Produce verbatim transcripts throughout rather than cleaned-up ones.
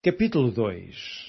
Capítulo dois.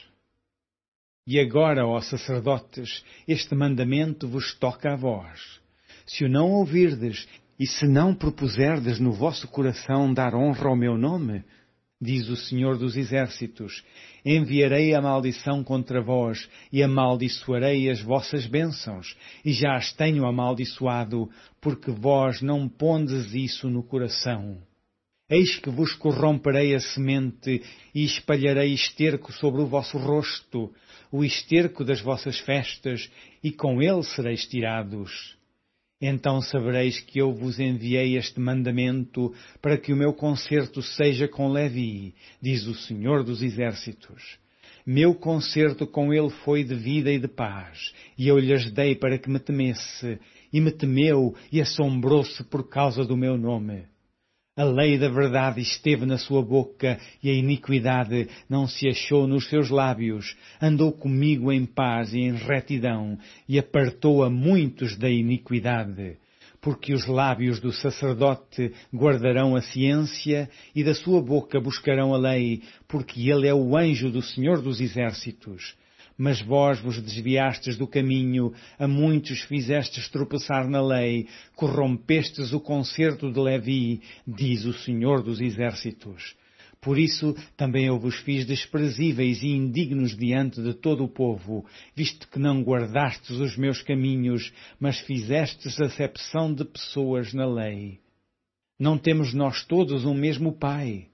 E agora, ó sacerdotes, este mandamento vos toca a vós. Se o não ouvirdes, e se não propuserdes no vosso coração dar honra ao meu nome, diz o Senhor dos Exércitos, enviarei a maldição contra vós, e amaldiçoarei as vossas bênçãos, e já as tenho amaldiçoado, porque vós não pondes isso no coração. Eis que vos corromperei a semente e espalharei esterco sobre o vosso rosto, o esterco das vossas festas, e com ele sereis tirados. Então sabereis que eu vos enviei este mandamento para que o meu concerto seja com Levi, diz o Senhor dos Exércitos. Meu concerto com ele foi de vida e de paz, e eu lhes dei para que me temesse, e me temeu e assombrou-se por causa do meu nome. A lei da verdade esteve na sua boca, e a iniquidade não se achou nos seus lábios. Andou comigo em paz e em retidão, e apartou a muitos da iniquidade. Porque os lábios do sacerdote guardarão a ciência, e da sua boca buscarão a lei, porque ele é o anjo do Senhor dos Exércitos. Mas vós vos desviastes do caminho, a muitos fizestes tropeçar na lei, corrompestes o concerto de Levi, diz o Senhor dos Exércitos. Por isso também eu vos fiz desprezíveis e indignos diante de todo o povo, visto que não guardastes os meus caminhos, mas fizestes acepção de pessoas na lei. Não temos nós todos um mesmo Pai?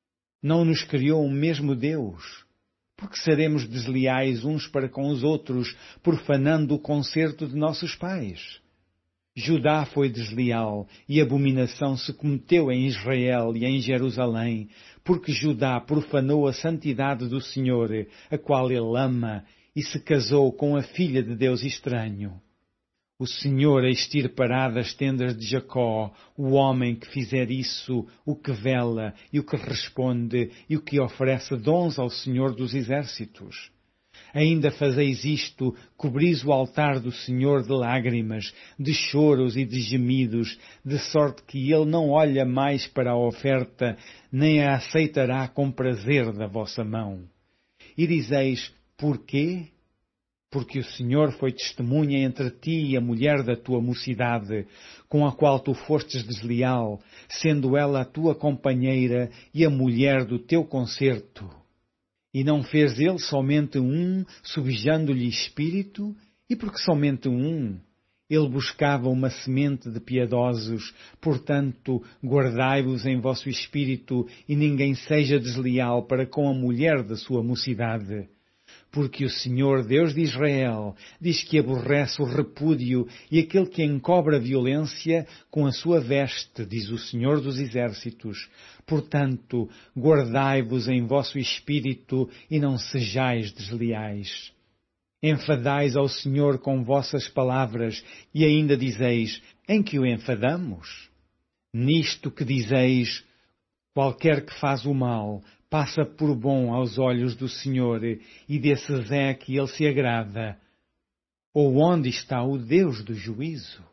Não nos criou um mesmo Deus? Porque seremos desleais uns para com os outros, profanando o concerto de nossos pais? Judá foi desleal, e abominação se cometeu em Israel e em Jerusalém, porque Judá profanou a santidade do Senhor, a qual ele ama, e se casou com a filha de Deus estranho. O Senhor extirpará das tendas de Jacó o homem que fizer isso, o que vela e o que responde e o que oferece dons ao Senhor dos Exércitos. Ainda fazeis isto, cobris o altar do Senhor de lágrimas, de choros e de gemidos, de sorte que ele não olha mais para a oferta, nem a aceitará com prazer da vossa mão. E dizeis, porquê? Porque o Senhor foi testemunha entre ti e a mulher da tua mocidade, com a qual tu fostes desleal, sendo ela a tua companheira e a mulher do teu concerto. E não fez ele somente um, subjando-lhe espírito? E porque somente um? Ele buscava uma semente de piedosos, portanto, guardai-vos em vosso espírito, e ninguém seja desleal para com a mulher da sua mocidade. Porque o Senhor, Deus de Israel, diz que aborrece o repúdio e aquele que encobra a violência com a sua veste, diz o Senhor dos Exércitos. Portanto, guardai-vos em vosso espírito e não sejais desleais. Enfadais ao Senhor com vossas palavras e ainda dizeis, em que o enfadamos? Nisto que dizeis, qualquer que faz o mal, passa por bom aos olhos do Senhor, e desses é que ele se agrada. Ou onde está o Deus do juízo?